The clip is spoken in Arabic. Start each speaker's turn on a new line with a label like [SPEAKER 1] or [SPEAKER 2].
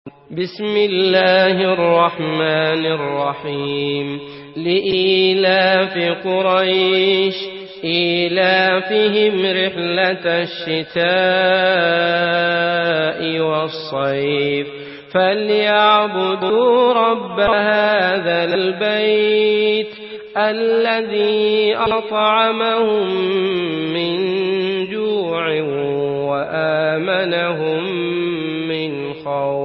[SPEAKER 1] بسم الله الرحمن الرحيم. لإيلاف قريش إيلافهم رحلة الشتاء والصيف فليعبدوا رب هذا البيت الذي أطعمهم من جوع وآمنهم من خوف.